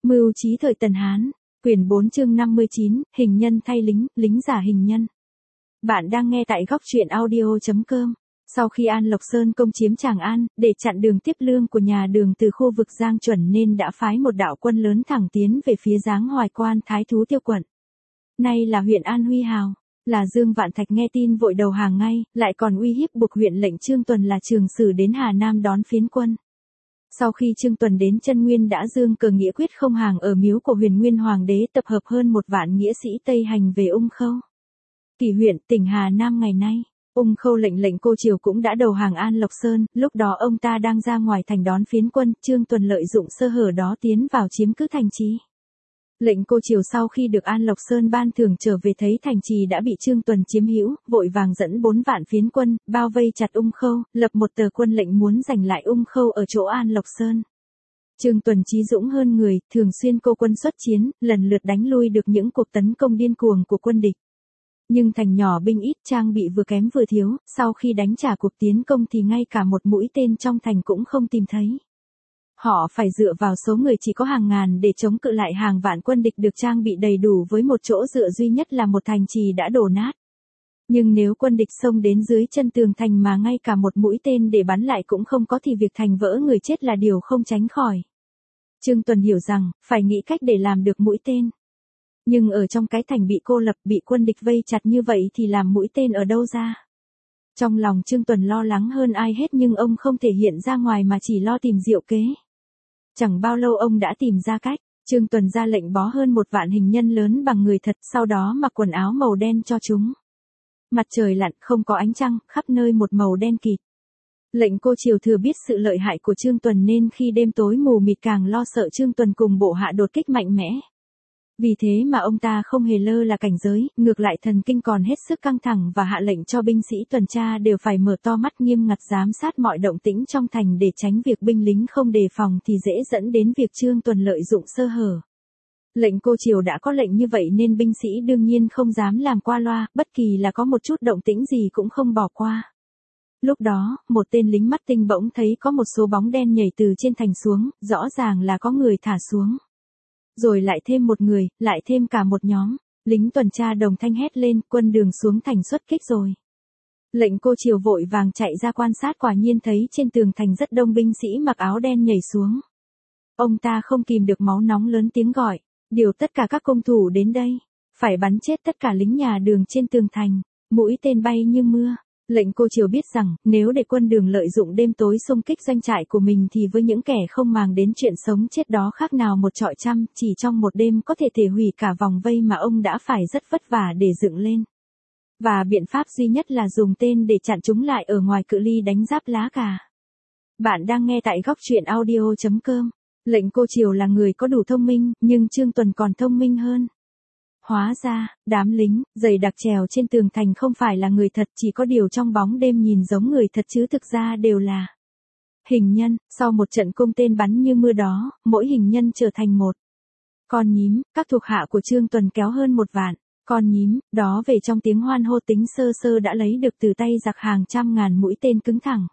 Mưu trí thời Tần Hán, quyển 4 chương 59, hình nhân thay lính, lính giả hình nhân. Bạn đang nghe tại góc truyện audio.com. Sau khi An Lộc Sơn công chiếm Tràng An, để chặn đường tiếp lương của nhà Đường từ khu vực Giang Chuẩn nên đã phái một đạo quân lớn thẳng tiến về phía Giáng Hoài Quan Thái Thú Tiêu quận. Nay là huyện An Huy Hào, là Dương Vạn Thạch nghe tin vội đầu hàng ngay, lại còn uy hiếp buộc huyện lệnh Trương Tuần là Trường Sử đến Hà Nam đón phiến quân. Sau khi Trương Tuần đến Chân Nguyên đã dương cờ nghĩa quyết không hàng ở miếu của Huyền Nguyên Hoàng đế, tập hợp hơn 1 vạn nghĩa sĩ Tây hành về Ung Khâu, Kỳ huyện, tỉnh Hà Nam ngày nay. Ung Khâu lệnh Cô Triều cũng đã đầu hàng An Lộc Sơn, lúc đó ông ta đang ra ngoài thành đón phiến quân, Trương Tuần lợi dụng sơ hở đó tiến vào chiếm cứ thành trì. Lệnh Cô Triều sau khi được An Lộc Sơn ban thưởng trở về thấy thành trì đã bị Trương Tuần chiếm hữu, vội vàng dẫn 4 vạn phiến quân, bao vây chặt Ung Khâu, lập một tờ quân lệnh muốn giành lại Ung Khâu ở chỗ An Lộc Sơn. Trương Tuần chí dũng hơn người, thường xuyên cô quân xuất chiến, lần lượt đánh lui được những cuộc tấn công điên cuồng của quân địch. Nhưng thành nhỏ binh ít, trang bị vừa kém vừa thiếu, sau khi đánh trả cuộc tiến công thì ngay cả một mũi tên trong thành cũng không tìm thấy. Họ phải dựa vào số người chỉ có hàng ngàn để chống cự lại hàng vạn quân địch được trang bị đầy đủ với một chỗ dựa duy nhất là một thành trì đã đổ nát. Nhưng nếu quân địch xông đến dưới chân tường thành mà ngay cả một mũi tên để bắn lại cũng không có thì việc thành vỡ người chết là điều không tránh khỏi. Trương Tuần hiểu rằng, phải nghĩ cách để làm được mũi tên. Nhưng ở trong cái thành bị cô lập, bị quân địch vây chặt như vậy thì làm mũi tên ở đâu ra? Trong lòng Trương Tuần lo lắng hơn ai hết, nhưng ông không thể hiện ra ngoài mà chỉ lo tìm diệu kế. Chẳng bao lâu ông đã tìm ra cách. Trương Tuần ra lệnh bó hơn 1 vạn hình nhân lớn bằng người thật, sau đó mặc quần áo màu đen cho chúng. Mặt trời lặn, không có ánh trăng, khắp nơi một màu đen kịt. Lệnh Cô Triều thừa biết sự lợi hại của Trương Tuần nên khi đêm tối mù mịt càng lo sợ Trương Tuần cùng bộ hạ đột kích mạnh mẽ. Vì thế mà ông ta không hề lơ là cảnh giới, ngược lại thần kinh còn hết sức căng thẳng và hạ lệnh cho binh sĩ tuần tra đều phải mở to mắt nghiêm ngặt giám sát mọi động tĩnh trong thành để tránh việc binh lính không đề phòng thì dễ dẫn đến việc Trương Tuần lợi dụng sơ hở. Lệnh Cô Triều đã có lệnh như vậy nên binh sĩ đương nhiên không dám làm qua loa, bất kỳ là có một chút động tĩnh gì cũng không bỏ qua. Lúc đó, một tên lính mắt tinh bỗng thấy có một số bóng đen nhảy từ trên thành xuống, rõ ràng là có người thả xuống. Rồi lại thêm một người, lại thêm cả một nhóm. Lính tuần tra đồng thanh hét lên, quân Đường xuống thành xuất kích rồi. Lệnh Cô Triều vội vàng chạy ra quan sát, quả nhiên thấy trên tường thành rất đông binh sĩ mặc áo đen nhảy xuống. Ông ta không kìm được máu nóng lớn tiếng gọi, điều tất cả các công thủ đến đây, phải bắn chết tất cả lính nhà Đường trên tường thành. Mũi tên bay như mưa. Lệnh Cô Triều biết rằng, nếu để quân Đường lợi dụng đêm tối xung kích doanh trại của mình thì với những kẻ không màng đến chuyện sống chết đó khác nào một trọi trăm, chỉ trong một đêm có thể hủy cả vòng vây mà ông đã phải rất vất vả để dựng lên. Và biện pháp duy nhất là dùng tên để chặn chúng lại ở ngoài cự ly đánh giáp lá cà. Bạn đang nghe tại góc truyện audio.com. Lệnh Cô Triều là người có đủ thông minh, nhưng Trương Tuần còn thông minh hơn. Hóa ra, đám lính, dày đặc trèo trên tường thành không phải là người thật, chỉ có điều trong bóng đêm nhìn giống người thật chứ thực ra đều là hình nhân. Sau một trận cung tên bắn như mưa đó, mỗi hình nhân trở thành một con nhím, các thuộc hạ của Trương Tuần kéo hơn 1 vạn con nhím, đó về trong tiếng hoan hô tính sơ sơ đã lấy được từ tay giặc hàng trăm ngàn mũi tên cứng thẳng.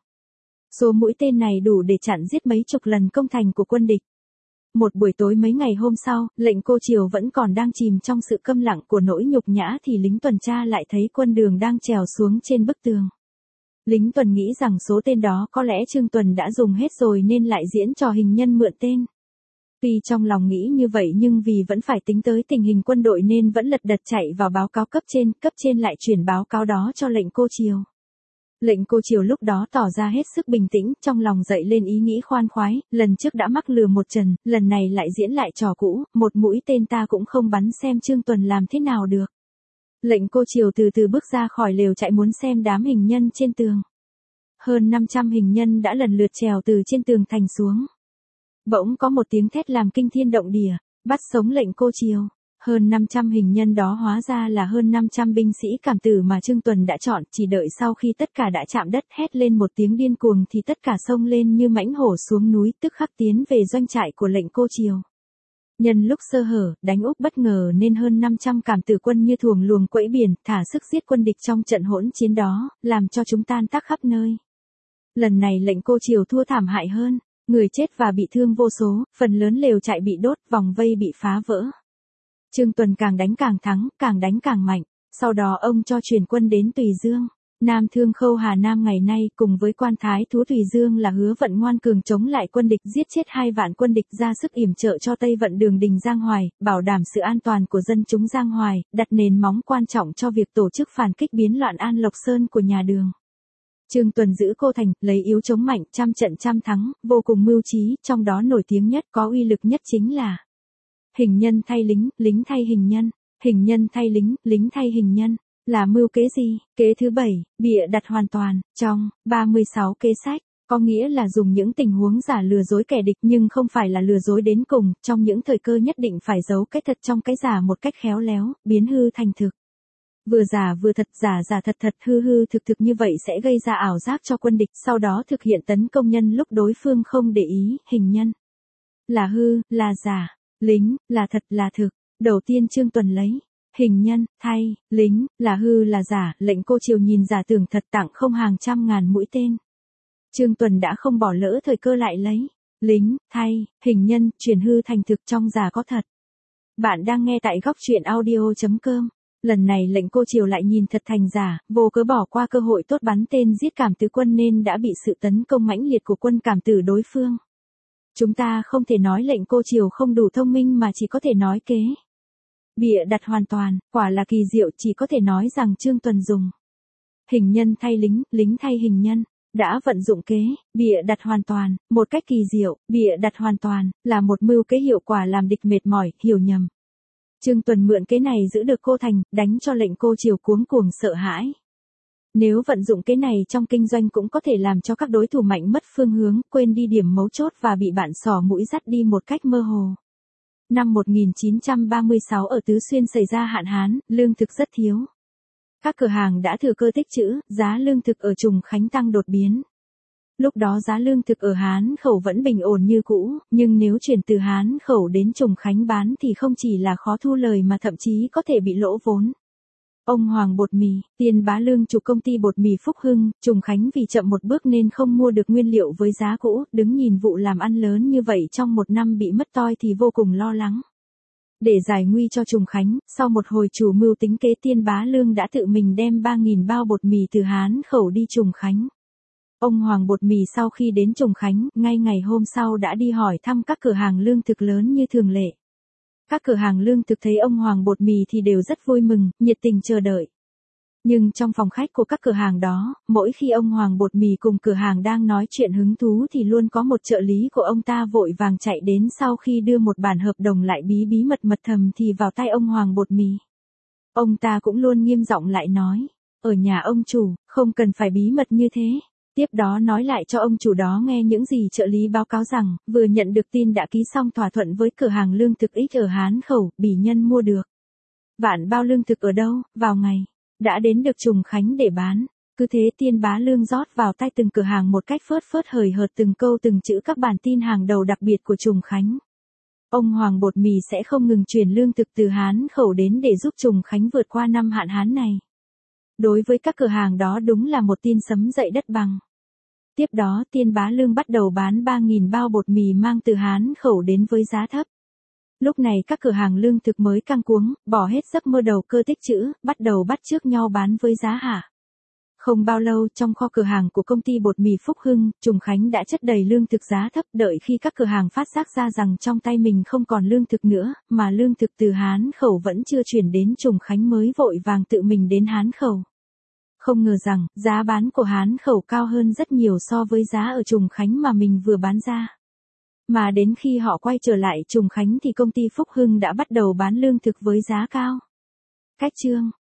Số mũi tên này đủ để chặn giết mấy chục lần công thành của quân địch. Một buổi tối mấy ngày hôm sau, lệnh Cô Triều vẫn còn đang chìm trong sự câm lặng của nỗi nhục nhã thì lính tuần tra lại thấy quân Đường đang trèo xuống trên bức tường. Lính tuần nghĩ rằng số tên đó có lẽ Trương Tuần đã dùng hết rồi nên lại diễn trò hình nhân mượn tên. Tuy trong lòng nghĩ như vậy nhưng vì vẫn phải tính tới tình hình quân đội nên vẫn lật đật chạy vào báo cáo cấp trên lại chuyển báo cáo đó cho lệnh Cô Triều. Lệnh Cô Triều lúc đó tỏ ra hết sức bình tĩnh, trong lòng dậy lên ý nghĩ khoan khoái, lần trước đã mắc lừa một trần, lần này lại diễn lại trò cũ, một mũi tên ta cũng không bắn xem Trương Tuần làm thế nào được. Lệnh Cô Triều từ từ bước ra khỏi lều trại muốn xem đám hình nhân trên tường. Hơn 500 hình nhân đã lần lượt trèo từ trên tường thành xuống. Bỗng có một tiếng thét làm kinh thiên động địa, bắt sống lệnh Cô Triều. Hơn 500 hình nhân đó hóa ra là hơn 500 binh sĩ cảm tử mà Trương Tuần đã chọn, chỉ đợi sau khi tất cả đã chạm đất hét lên một tiếng điên cuồng thì tất cả xông lên như mãnh hổ xuống núi, tức khắc tiến về doanh trại của lệnh Cô Triều. Nhân lúc sơ hở, đánh úp bất ngờ nên hơn 500 cảm tử quân như thuồng luồng quẫy biển, thả sức giết quân địch trong trận hỗn chiến đó, làm cho chúng tan tác khắp nơi. Lần này lệnh Cô Triều thua thảm hại hơn. Người chết và bị thương vô số, phần lớn lều trại bị đốt, vòng vây bị phá vỡ. Trương Tuần càng đánh càng thắng, càng đánh càng mạnh. Sau đó ông cho chuyển quân đến Tùy Dương. Nam Thương Khâu Hà Nam ngày nay cùng với quan thái thú Tùy Dương là Hứa Vận ngoan cường chống lại quân địch, giết chết 2 vạn quân địch, ra sức yểm trợ cho Tây Vận Đường Đình Giang Hoài, bảo đảm sự an toàn của dân chúng Giang Hoài, đặt nền móng quan trọng cho việc tổ chức phản kích biến loạn An Lộc Sơn của nhà Đường. Trương Tuần giữ Cô Thành, lấy yếu chống mạnh, trăm trận trăm thắng, vô cùng mưu trí, trong đó nổi tiếng nhất, có uy lực nhất chính là hình nhân thay lính, lính thay hình nhân, hình nhân thay lính, lính thay hình nhân. Là mưu kế gì? Kế thứ 7, bịa đặt hoàn toàn, trong 36 kế sách, có nghĩa là dùng những tình huống giả lừa dối kẻ địch nhưng không phải là lừa dối đến cùng, trong những thời cơ nhất định phải giấu cái thật trong cái giả một cách khéo léo, biến hư thành thực. Vừa giả vừa thật, giả giả thật thật, hư hư thực thực, như vậy sẽ gây ra ảo giác cho quân địch, sau đó thực hiện tấn công nhân lúc đối phương không để ý. Hình nhân là hư, là giả, lính là thật, là thực. Đầu tiên Trương Tuần lấy hình nhân, thay, lính, là hư là giả, lệnh Cô Triều nhìn giả tưởng thật, tặng không hàng trăm ngàn mũi tên. Trương Tuần đã không bỏ lỡ thời cơ, lại lấy lính, thay, hình nhân, chuyển hư thành thực, trong giả có thật. Bạn đang nghe tại góc truyện audio.com. Lần này lệnh Cô Triều lại nhìn thật thành giả, vô cớ bỏ qua cơ hội tốt bắn tên giết Cảm Tứ quân nên đã bị sự tấn công mãnh liệt của quân Cảm Tử đối phương. Chúng ta không thể nói lệnh Cô Triều không đủ thông minh mà chỉ có thể nói kế bịa đặt hoàn toàn, quả là kỳ diệu, chỉ có thể nói rằng Trương Tuần dùng hình nhân thay lính, lính thay hình nhân, đã vận dụng kế bịa đặt hoàn toàn, một cách kỳ diệu. Bịa đặt hoàn toàn là một mưu kế hiệu quả làm địch mệt mỏi, hiểu nhầm. Trương Tuần mượn kế này giữ được Cô Thành, đánh cho lệnh Cô Triều cuống cuồng sợ hãi. Nếu vận dụng kế này trong kinh doanh cũng có thể làm cho các đối thủ mạnh mất phương hướng, quên đi điểm mấu chốt và bị bạn xỏ mũi dắt đi một cách mơ hồ. Năm 1936 ở Tứ Xuyên xảy ra hạn hán, lương thực rất thiếu. Các cửa hàng đã thừa cơ tích trữ, giá lương thực ở Trùng Khánh tăng đột biến. Lúc đó giá lương thực ở Hán Khẩu vẫn bình ổn như cũ, nhưng nếu chuyển từ Hán Khẩu đến Trùng Khánh bán thì không chỉ là khó thu lời mà thậm chí có thể bị lỗ vốn. Ông Hoàng Bột Mì, Tiên Bá Lương chủ công ty bột mì Phúc Hưng, Trùng Khánh vì chậm một bước nên không mua được nguyên liệu với giá cũ, đứng nhìn vụ làm ăn lớn như vậy trong một năm bị mất toi thì vô cùng lo lắng. Để giải nguy cho Trùng Khánh, sau một hồi chủ mưu tính kế, Tiên Bá Lương đã tự mình đem 3.000 bao bột mì từ Hán Khẩu đi Trùng Khánh. Ông Hoàng Bột Mì sau khi đến Trùng Khánh, ngay ngày hôm sau đã đi hỏi thăm các cửa hàng lương thực lớn như thường lệ. Các cửa hàng lương thực thấy ông Hoàng Bột Mì thì đều rất vui mừng, nhiệt tình chờ đợi. Nhưng trong phòng khách của các cửa hàng đó, mỗi khi ông Hoàng Bột Mì cùng cửa hàng đang nói chuyện hứng thú thì luôn có một trợ lý của ông ta vội vàng chạy đến, sau khi đưa một bản hợp đồng lại bí mật thầm thì vào tay ông Hoàng Bột Mì. Ông ta cũng luôn nghiêm giọng lại nói, ở nhà ông chủ, không cần phải bí mật như thế. Tiếp đó nói lại cho ông chủ đó nghe những gì trợ lý báo cáo rằng, vừa nhận được tin đã ký xong thỏa thuận với cửa hàng lương thực X ở Hán Khẩu, Bỉ Nhân mua được vạn bao lương thực ở đâu, vào ngày, đã đến được Trùng Khánh để bán. Cứ thế Tiên Bá Lương rót vào tay từng cửa hàng một cách phớt phớt hời hợt từng câu từng chữ các bản tin hàng đầu đặc biệt của Trùng Khánh. Ông Hoàng Bột Mì sẽ không ngừng chuyển lương thực từ Hán Khẩu đến để giúp Trùng Khánh vượt qua năm hạn hán này. Đối với các cửa hàng đó đúng là một tin sấm dậy đất bằng. Tiếp đó Tiên Bá Lương bắt đầu bán 3.000 bao bột mì mang từ Hán Khẩu đến với giá thấp. Lúc này các cửa hàng lương thực mới căng cuống, bỏ hết giấc mơ đầu cơ tích trữ, bắt đầu bắt chước nhau bán với giá hạ. Không bao lâu, trong kho cửa hàng của công ty bột mì Phúc Hưng, Trùng Khánh đã chất đầy lương thực giá thấp, đợi khi các cửa hàng phát giác ra rằng trong tay mình không còn lương thực nữa, mà lương thực từ Hán Khẩu vẫn chưa chuyển đến Trùng Khánh mới vội vàng tự mình đến Hán Khẩu. Không ngờ rằng, giá bán của Hán Khẩu cao hơn rất nhiều so với giá ở Trùng Khánh mà mình vừa bán ra. Mà đến khi họ quay trở lại Trùng Khánh thì công ty Phúc Hưng đã bắt đầu bán lương thực với giá cao. Cách chương